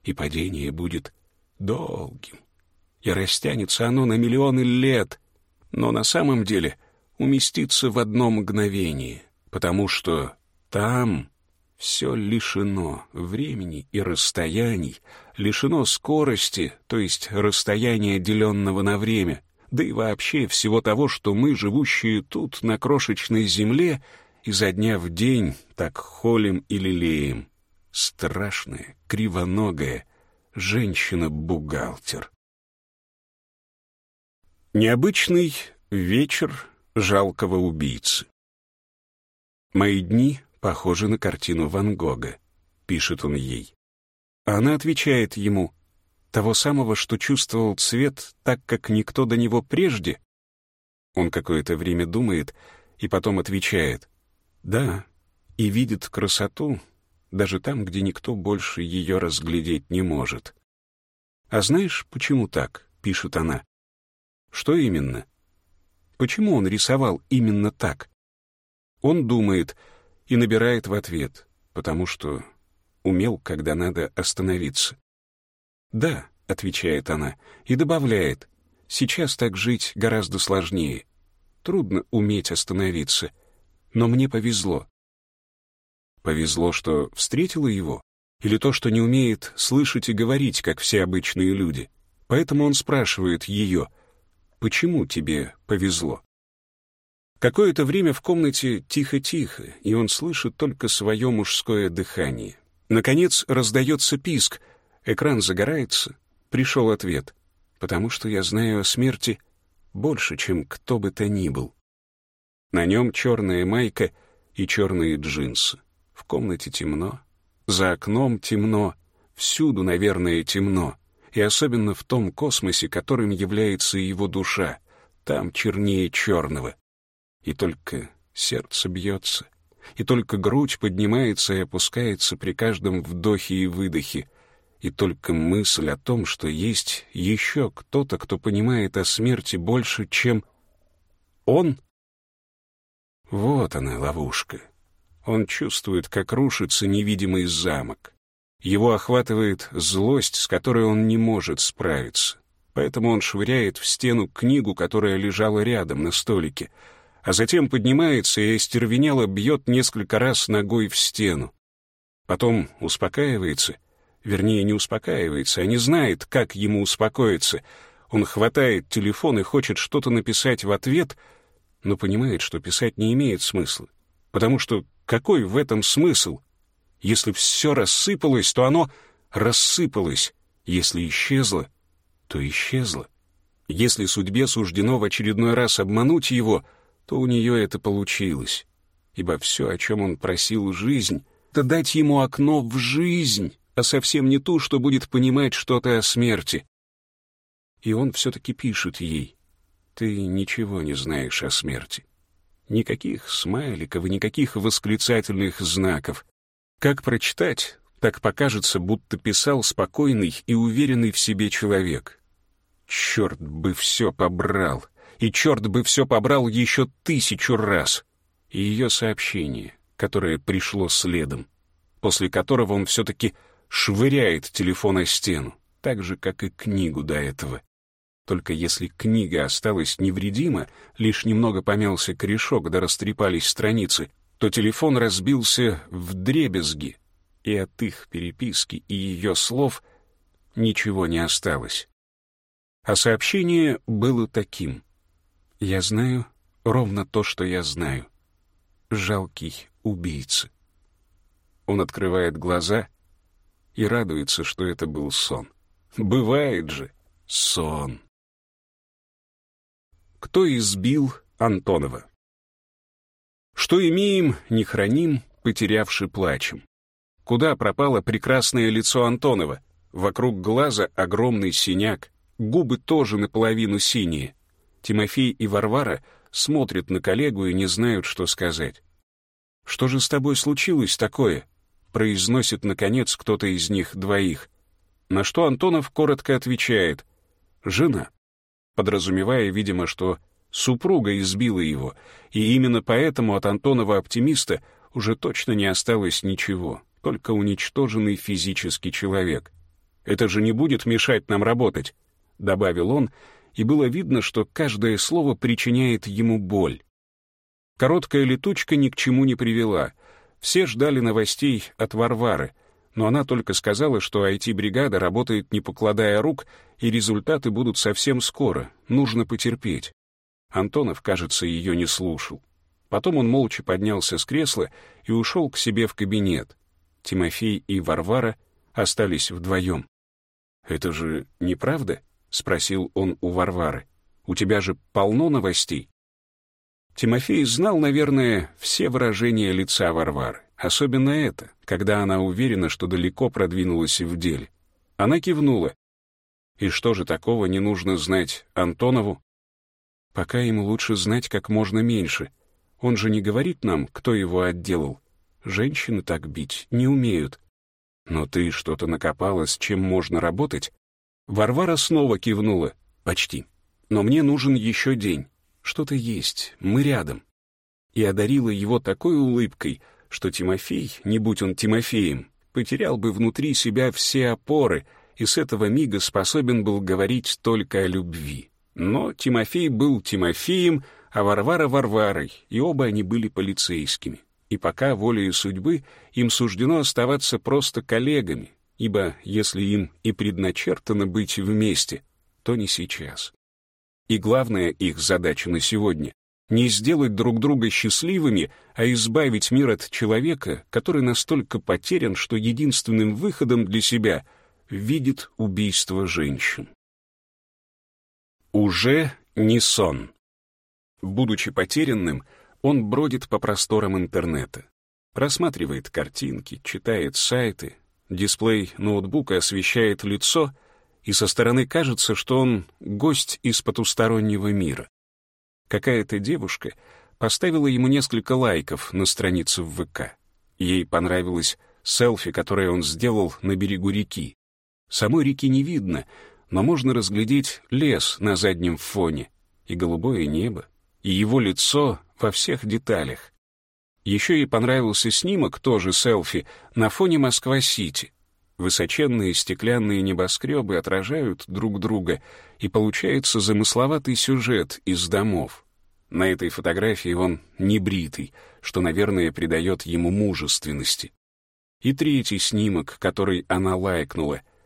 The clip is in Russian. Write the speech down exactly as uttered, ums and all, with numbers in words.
и падение будет долгим, и растянется оно на миллионы лет, но на самом деле уместится в одно мгновение, потому что там все лишено времени и расстояний, лишено скорости, то есть расстояния, деленного на время, да и вообще всего того, что мы, живущие тут, на крошечной земле, изо дня в день так холим и лелеем. Страшная, кривоногая женщина-бухгалтер. Необычный вечер жалкого убийцы. «Мои дни похожи на картину Ван Гога», — пишет он ей. А она отвечает ему: «Того самого, что чувствовал цвет так, как никто до него прежде?» Он какое-то время думает и потом отвечает: «Да, и видит красоту даже там, где никто больше ее разглядеть не может». «А знаешь, почему так?» — пишет она. «Что именно? Почему он рисовал именно так?» Он думает и набирает в ответ: потому что умел, когда надо остановиться. «Да», — отвечает она, и добавляет: «сейчас так жить гораздо сложнее. Трудно уметь остановиться, но мне повезло». Повезло, что встретила его, или то, что не умеет слышать и говорить, как все обычные люди. Поэтому он спрашивает ее: «Почему тебе повезло?» Какое-то время в комнате тихо-тихо, и он слышит только свое мужское дыхание. Наконец раздается писк, экран загорается, пришел ответ: «Потому что я знаю о смерти больше, чем кто бы то ни был». На нем черная майка и черные джинсы. В комнате темно, за окном темно, всюду, наверное, темно, и особенно в том космосе, которым является его душа, там чернее черного. И только сердце бьется, и только грудь поднимается и опускается при каждом вдохе и выдохе, и только мысль о том, что есть еще кто-то, кто понимает о смерти больше, чем он. Вот она, ловушка. Он чувствует, как рушится невидимый замок. Его охватывает злость, с которой он не может справиться. Поэтому он швыряет в стену книгу, которая лежала рядом на столике, а затем поднимается и остервенело бьет несколько раз ногой в стену. Потом успокаивается, вернее, не успокаивается, а не знает, как ему успокоиться. Он хватает телефон и хочет что-то написать в ответ, но понимает, что писать не имеет смысла. Потому что какой в этом смысл? Если все рассыпалось, то оно рассыпалось. Если исчезло, то исчезло. Если судьбе суждено в очередной раз обмануть его, то у нее это получилось. Ибо все, о чем он просил жизнь, это дать ему окно в жизнь, а совсем не ту, что будет понимать что-то о смерти. И он все-таки пишет ей: «Ты ничего не знаешь о смерти». Никаких смайликов и никаких восклицательных знаков. Как прочитать, так покажется, будто писал спокойный и уверенный в себе человек. Черт бы все побрал, и черт бы все побрал еще тысячу раз. И ее сообщение, которое пришло следом, после которого он все-таки швыряет телефон о стену, так же, как и книгу до этого. Только если книга осталась невредима, лишь немного помялся корешок, да растрепались страницы, то телефон разбился вдребезги, и от их переписки и ее слов ничего не осталось. А сообщение было таким: «Я знаю ровно то, что я знаю. Жалкий убийца». Он открывает глаза и радуется, что это был сон. Бывает же сон. Кто избил Антонова? Что имеем, не храним, потерявши плачем. Куда пропало прекрасное лицо Антонова? Вокруг глаза огромный синяк, губы тоже наполовину синие. Тимофей и Варвара смотрят на коллегу и не знают, что сказать. «Что же с тобой случилось такое?» — произносит, наконец, кто-то из них двоих. На что Антонов коротко отвечает: «Жена», подразумевая, видимо, что супруга избила его, и именно поэтому от Антонова-оптимиста уже точно не осталось ничего, только уничтоженный физический человек. Это же не будет мешать нам работать», — добавил он, и было видно, что каждое слово причиняет ему боль. Короткая летучка ни к чему не привела. Все ждали новостей от Варвары, но она только сказала, что ай ти-бригада работает не покладая рук, и результаты будут совсем скоро, нужно потерпеть. Антонов, кажется, ее не слушал. Потом он молча поднялся с кресла и ушел к себе в кабинет. Тимофей и Варвара остались вдвоем. «Это же неправда?» — спросил он у Варвары. «У тебя же полно новостей». Тимофей знал, наверное, все выражения лица Варвары, особенно это, когда она уверена, что далеко продвинулась в деле. Она кивнула. «И что же такого не нужно знать Антонову?» «Пока ему лучше знать как можно меньше. Он же не говорит нам, кто его отделал. Женщины так бить не умеют». «Но ты что-то накопала, с чем можно работать?» Варвара снова кивнула. «Почти. Но мне нужен еще день. Что-то есть, мы рядом». И одарила его такой улыбкой, что Тимофей, не будь он Тимофеем, потерял бы внутри себя все опоры и с этого мига способен был говорить только о любви. Но Тимофей был Тимофеем, а Варвара — Варварой, и оба они были полицейскими. И пока волею судьбы им суждено оставаться просто коллегами, ибо если им и предначертано быть вместе, то не сейчас. И главная их задача на сегодня — не сделать друг друга счастливыми, а избавить мир от человека, который настолько потерян, что единственным выходом для себя видит убийство женщин. Уже не сон. Будучи потерянным, он бродит по просторам интернета, просматривает картинки, читает сайты, дисплей ноутбука освещает лицо, и со стороны кажется, что он гость из потустороннего мира. Какая-то девушка поставила ему несколько лайков на странице в ВК. Ей понравилось селфи, которое он сделал на берегу реки. Самой реки не видно, но можно разглядеть лес на заднем фоне, и голубое небо, и его лицо во всех деталях. Еще ей понравился снимок, тоже селфи, на фоне Москва-Сити. Высоченные стеклянные небоскребы отражают друг друга, и получается замысловатый сюжет из домов. На этой фотографии он небритый, что, наверное, придает ему мужественности. И третий снимок, который она лайкнула,